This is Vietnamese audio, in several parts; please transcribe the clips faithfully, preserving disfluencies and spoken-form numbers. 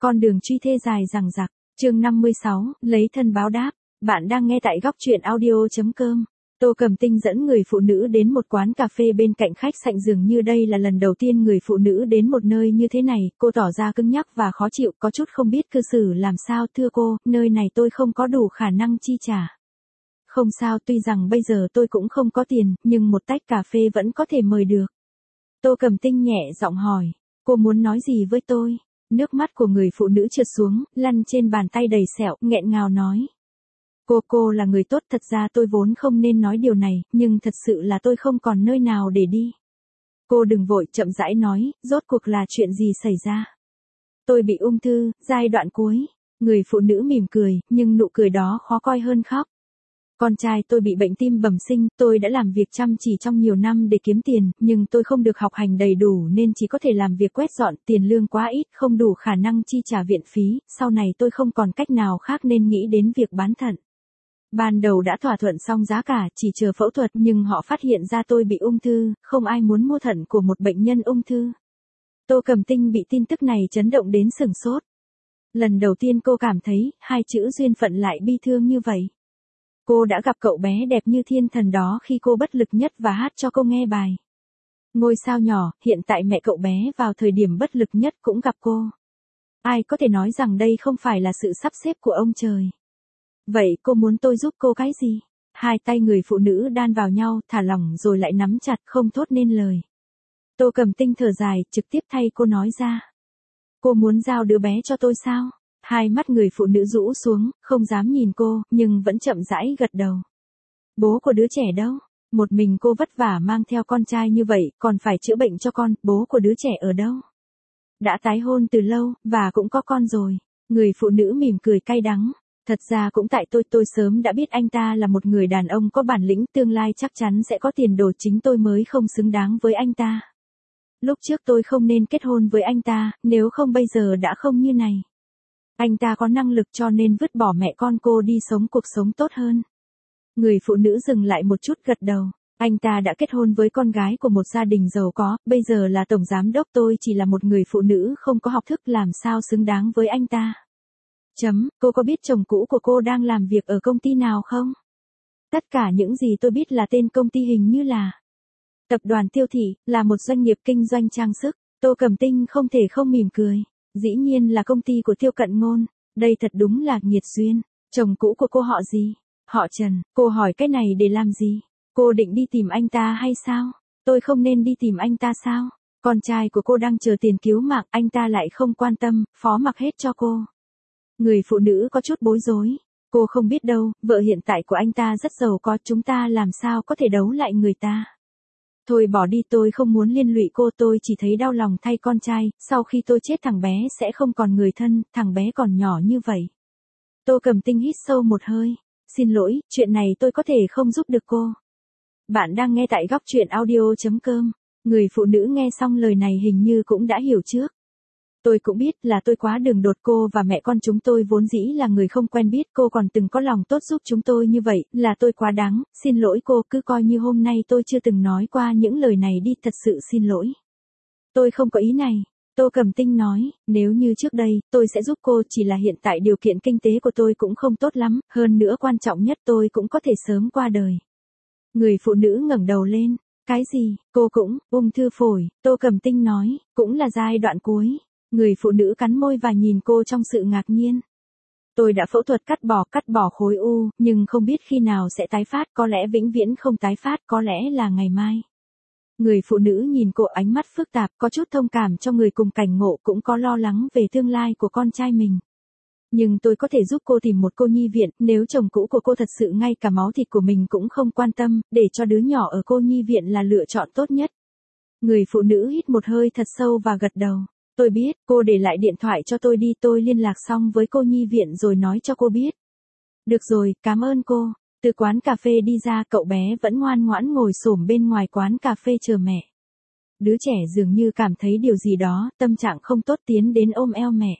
Con đường truy thê dài dằng dặc, chương năm mươi sáu, lấy thân báo đáp. Bạn đang nghe tại góc truyện audio.com. Tô Cầm Tinh dẫn người phụ nữ đến một quán cà phê bên cạnh khách sạn, dường như đây là lần đầu tiên người phụ nữ đến một nơi như thế này. Cô tỏ ra cứng nhắc và khó chịu, có chút không biết cư xử làm sao. Thưa cô, nơi này tôi không có đủ khả năng chi trả. Không sao, tuy rằng bây giờ tôi cũng không có tiền, nhưng một tách cà phê vẫn có thể mời được. Tô Cầm Tinh nhẹ giọng hỏi, cô muốn nói gì với tôi? Nước mắt của người phụ nữ trượt xuống, lăn trên bàn tay đầy sẹo, nghẹn ngào nói. Cô, cô là người tốt, thật ra tôi vốn không nên nói điều này, nhưng thật sự là tôi không còn nơi nào để đi. Cô đừng vội, chậm rãi nói, rốt cuộc là chuyện gì xảy ra? Tôi bị ung thư, giai đoạn cuối. Người phụ nữ mỉm cười, nhưng nụ cười đó khó coi hơn khóc. Con trai tôi bị bệnh tim bẩm sinh, tôi đã làm việc chăm chỉ trong nhiều năm để kiếm tiền, nhưng tôi không được học hành đầy đủ nên chỉ có thể làm việc quét dọn, tiền lương quá ít, không đủ khả năng chi trả viện phí, sau này tôi không còn cách nào khác nên nghĩ đến việc bán thận. Ban đầu đã thỏa thuận xong giá cả, chỉ chờ phẫu thuật, nhưng họ phát hiện ra tôi bị ung thư, không ai muốn mua thận của một bệnh nhân ung thư. Tô Cầm Tinh bị tin tức này chấn động đến sửng sốt. Lần đầu tiên cô cảm thấy, hai chữ duyên phận lại bi thương như vậy. Cô đã gặp cậu bé đẹp như thiên thần đó khi cô bất lực nhất và hát cho cô nghe bài Ngôi sao nhỏ. Hiện tại mẹ cậu bé vào thời điểm bất lực nhất cũng gặp cô. Ai có thể nói rằng đây không phải là sự sắp xếp của ông trời? Vậy cô muốn tôi giúp cô cái gì? Hai tay người phụ nữ đan vào nhau, thả lỏng rồi lại nắm chặt, không thốt nên lời. Tô Cầm Tinh thở dài, trực tiếp thay cô nói ra. Cô muốn giao đứa bé cho tôi sao? Hai mắt người phụ nữ rũ xuống, không dám nhìn cô, nhưng vẫn chậm rãi gật đầu. Bố của đứa trẻ đâu? Một mình cô vất vả mang theo con trai như vậy, còn phải chữa bệnh cho con, bố của đứa trẻ ở đâu? Đã tái hôn từ lâu, và cũng có con rồi. Người phụ nữ mỉm cười cay đắng. Thật ra cũng tại tôi, tôi sớm đã biết anh ta là một người đàn ông có bản lĩnh, tương lai chắc chắn sẽ có tiền đồ, chính tôi mới không xứng đáng với anh ta. Lúc trước tôi không nên kết hôn với anh ta, nếu không bây giờ đã không như này. Anh ta có năng lực cho nên vứt bỏ mẹ con cô đi sống cuộc sống tốt hơn. Người phụ nữ dừng lại một chút gật đầu. Anh ta đã kết hôn với con gái của một gia đình giàu có, bây giờ là tổng giám đốc, tôi chỉ là một người phụ nữ không có học thức, làm sao xứng đáng với anh ta. Chấm, cô có biết chồng cũ của cô đang làm việc ở công ty nào không? Tất cả những gì tôi biết là tên công ty hình như là Tập đoàn Tiêu Thị, là một doanh nghiệp kinh doanh trang sức. Tô Cầm Tinh không thể không mỉm cười. Dĩ nhiên là công ty của Tiêu Cận Ngôn, đây thật đúng là nghiệt duyên. Chồng cũ của cô họ gì? Họ Trần. Cô hỏi cái này để làm gì? Cô định đi tìm anh ta hay sao? Tôi không nên đi tìm anh ta sao? Con trai của cô đang chờ tiền cứu mạng, anh ta lại không quan tâm, phó mặc hết cho cô. Người phụ nữ có chút bối rối. Cô không biết đâu, vợ hiện tại của anh ta rất giàu có, chúng ta làm sao có thể đấu lại người ta. Thôi bỏ đi, tôi không muốn liên lụy cô, tôi chỉ thấy đau lòng thay con trai, sau khi tôi chết thằng bé sẽ không còn người thân, thằng bé còn nhỏ như vậy. Tô Cầm Tinh hít sâu một hơi. Xin lỗi, chuyện này tôi có thể không giúp được cô. Bạn đang nghe tại góc truyện audio.com. Người phụ nữ nghe xong lời này hình như cũng đã hiểu trước. Tôi cũng biết là tôi quá đường đột, cô và mẹ con chúng tôi vốn dĩ là người không quen biết, cô còn từng có lòng tốt giúp chúng tôi như vậy, là tôi quá đáng, xin lỗi cô, cứ coi như hôm nay tôi chưa từng nói qua những lời này đi, thật sự xin lỗi. Tôi không có ý này. Tô Cầm Tinh nói, nếu như trước đây, tôi sẽ giúp cô, chỉ là hiện tại điều kiện kinh tế của tôi cũng không tốt lắm, hơn nữa quan trọng nhất tôi cũng có thể sớm qua đời. Người phụ nữ ngẩng đầu lên, cái gì, cô cũng, ung thư phổi, Tô Cầm Tinh nói, cũng là giai đoạn cuối. Người phụ nữ cắn môi và nhìn cô trong sự ngạc nhiên. Tôi đã phẫu thuật cắt bỏ, cắt bỏ khối u, nhưng không biết khi nào sẽ tái phát, có lẽ vĩnh viễn không tái phát, có lẽ là ngày mai. Người phụ nữ nhìn cô, ánh mắt phức tạp, có chút thông cảm cho người cùng cảnh ngộ, cũng có lo lắng về tương lai của con trai mình. Nhưng tôi có thể giúp cô tìm một cô nhi viện, nếu chồng cũ của cô thật sự ngay cả máu thịt của mình cũng không quan tâm, để cho đứa nhỏ ở cô nhi viện là lựa chọn tốt nhất. Người phụ nữ hít một hơi thật sâu và gật đầu. Tôi biết, cô để lại điện thoại cho tôi đi, tôi liên lạc xong với cô nhi viện rồi nói cho cô biết. Được rồi, cảm ơn cô. Từ quán cà phê đi ra, cậu bé vẫn ngoan ngoãn ngồi xổm bên ngoài quán cà phê chờ mẹ. Đứa trẻ dường như cảm thấy điều gì đó, tâm trạng không tốt tiến đến ôm eo mẹ.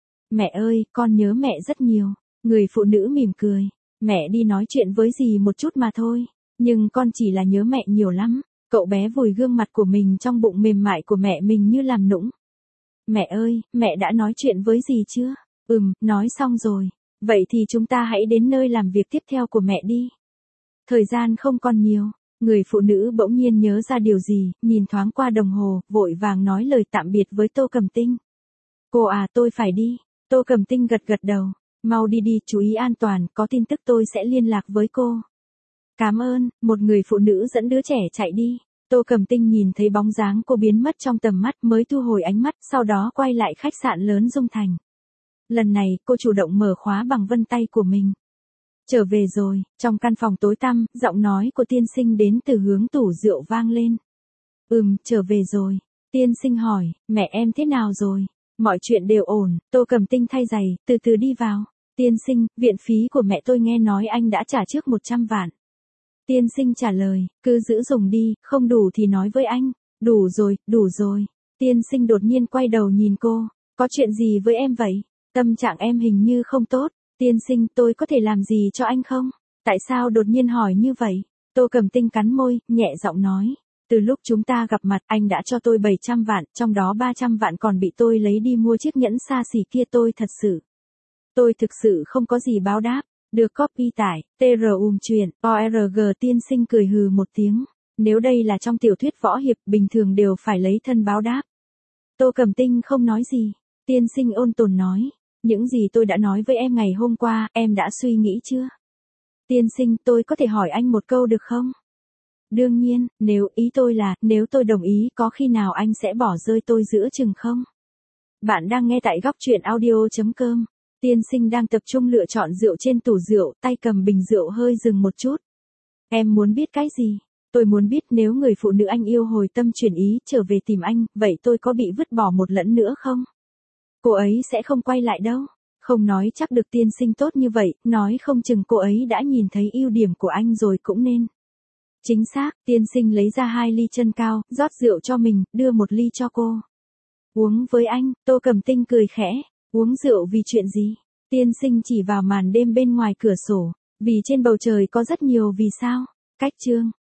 Mẹ ơi, con nhớ mẹ rất nhiều. Người phụ nữ mỉm cười. Mẹ đi nói chuyện với dì một chút mà thôi. Nhưng con chỉ là nhớ mẹ nhiều lắm. Cậu bé vùi gương mặt của mình trong bụng mềm mại của mẹ mình như làm nũng. mẹ ơi, mẹ đã nói chuyện với dì chưa? Ừm, nói xong rồi. Vậy thì chúng ta hãy đến nơi làm việc tiếp theo của mẹ đi. Thời gian không còn nhiều. Người phụ nữ bỗng nhiên nhớ ra điều gì, nhìn thoáng qua đồng hồ, vội vàng nói lời tạm biệt với Tô Cẩm Tinh. Cô à, tôi phải đi. Tô Cẩm Tinh gật gật đầu. Mau đi đi, chú ý an toàn, có tin tức tôi sẽ liên lạc với cô. Cảm ơn, một người phụ nữ dẫn đứa trẻ chạy đi. Tô Cẩm Tinh nhìn thấy bóng dáng cô biến mất trong tầm mắt mới thu hồi ánh mắt, sau đó quay lại khách sạn lớn Dung Thành. Lần này, cô chủ động mở khóa bằng vân tay của mình. Trở về rồi, trong căn phòng tối tăm, giọng nói của tiên sinh đến từ hướng tủ rượu vang lên. Ừm, trở về rồi. Tiên sinh hỏi, mẹ em thế nào rồi? Mọi chuyện đều ổn, Tô Cẩm Tinh thay giày, từ từ đi vào. Tiên sinh, viện phí của mẹ tôi nghe nói anh đã trả trước một trăm vạn. Tiên sinh trả lời, cứ giữ dùng đi, không đủ thì nói với anh. Đủ rồi, đủ rồi. Tiên sinh đột nhiên quay đầu nhìn cô. Có chuyện gì với em vậy? Tâm trạng em hình như không tốt. Tiên sinh, tôi có thể làm gì cho anh không? Tại sao đột nhiên hỏi như vậy? Tô Cẩm Tinh cắn môi, nhẹ giọng nói. Từ lúc chúng ta gặp mặt, anh đã cho tôi bảy trăm vạn, trong đó ba trăm vạn còn bị tôi lấy đi mua chiếc nhẫn xa xỉ kia. Tôi thật sự. Tôi thực sự không có gì báo đáp. Được copy tải, tê rờ ùm chuyện, o rờ giê tiên sinh cười hừ một tiếng. Nếu đây là trong tiểu thuyết võ hiệp, bình thường đều phải lấy thân báo đáp. Tô Cẩm Tinh không nói gì. Tiên sinh ôn tồn nói. Những gì tôi đã nói với em ngày hôm qua, em đã suy nghĩ chưa? Tiên sinh, tôi có thể hỏi anh một câu được không? Đương nhiên, nếu ý tôi là, nếu tôi đồng ý, có khi nào anh sẽ bỏ rơi tôi giữa chừng không? Bạn đang nghe tại góc truyện audio chấm com. Tiên sinh đang tập trung lựa chọn rượu trên tủ rượu, tay cầm bình rượu hơi dừng một chút. Em muốn biết cái gì? Tôi muốn biết nếu người phụ nữ anh yêu hồi tâm chuyển ý trở về tìm anh, vậy tôi có bị vứt bỏ một lẫn nữa không? Cô ấy sẽ không quay lại đâu. Không nói chắc được tiên sinh tốt như vậy, nói không chừng cô ấy đã nhìn thấy ưu điểm của anh rồi cũng nên. Chính xác, tiên sinh lấy ra hai ly chân cao, rót rượu cho mình, đưa một ly cho cô. Uống với anh, Tô Cẩm Tinh cười khẽ. Uống rượu vì chuyện gì? Tiên sinh chỉ vào màn đêm bên ngoài cửa sổ. Vì trên bầu trời có rất nhiều vì sao. Cách chương.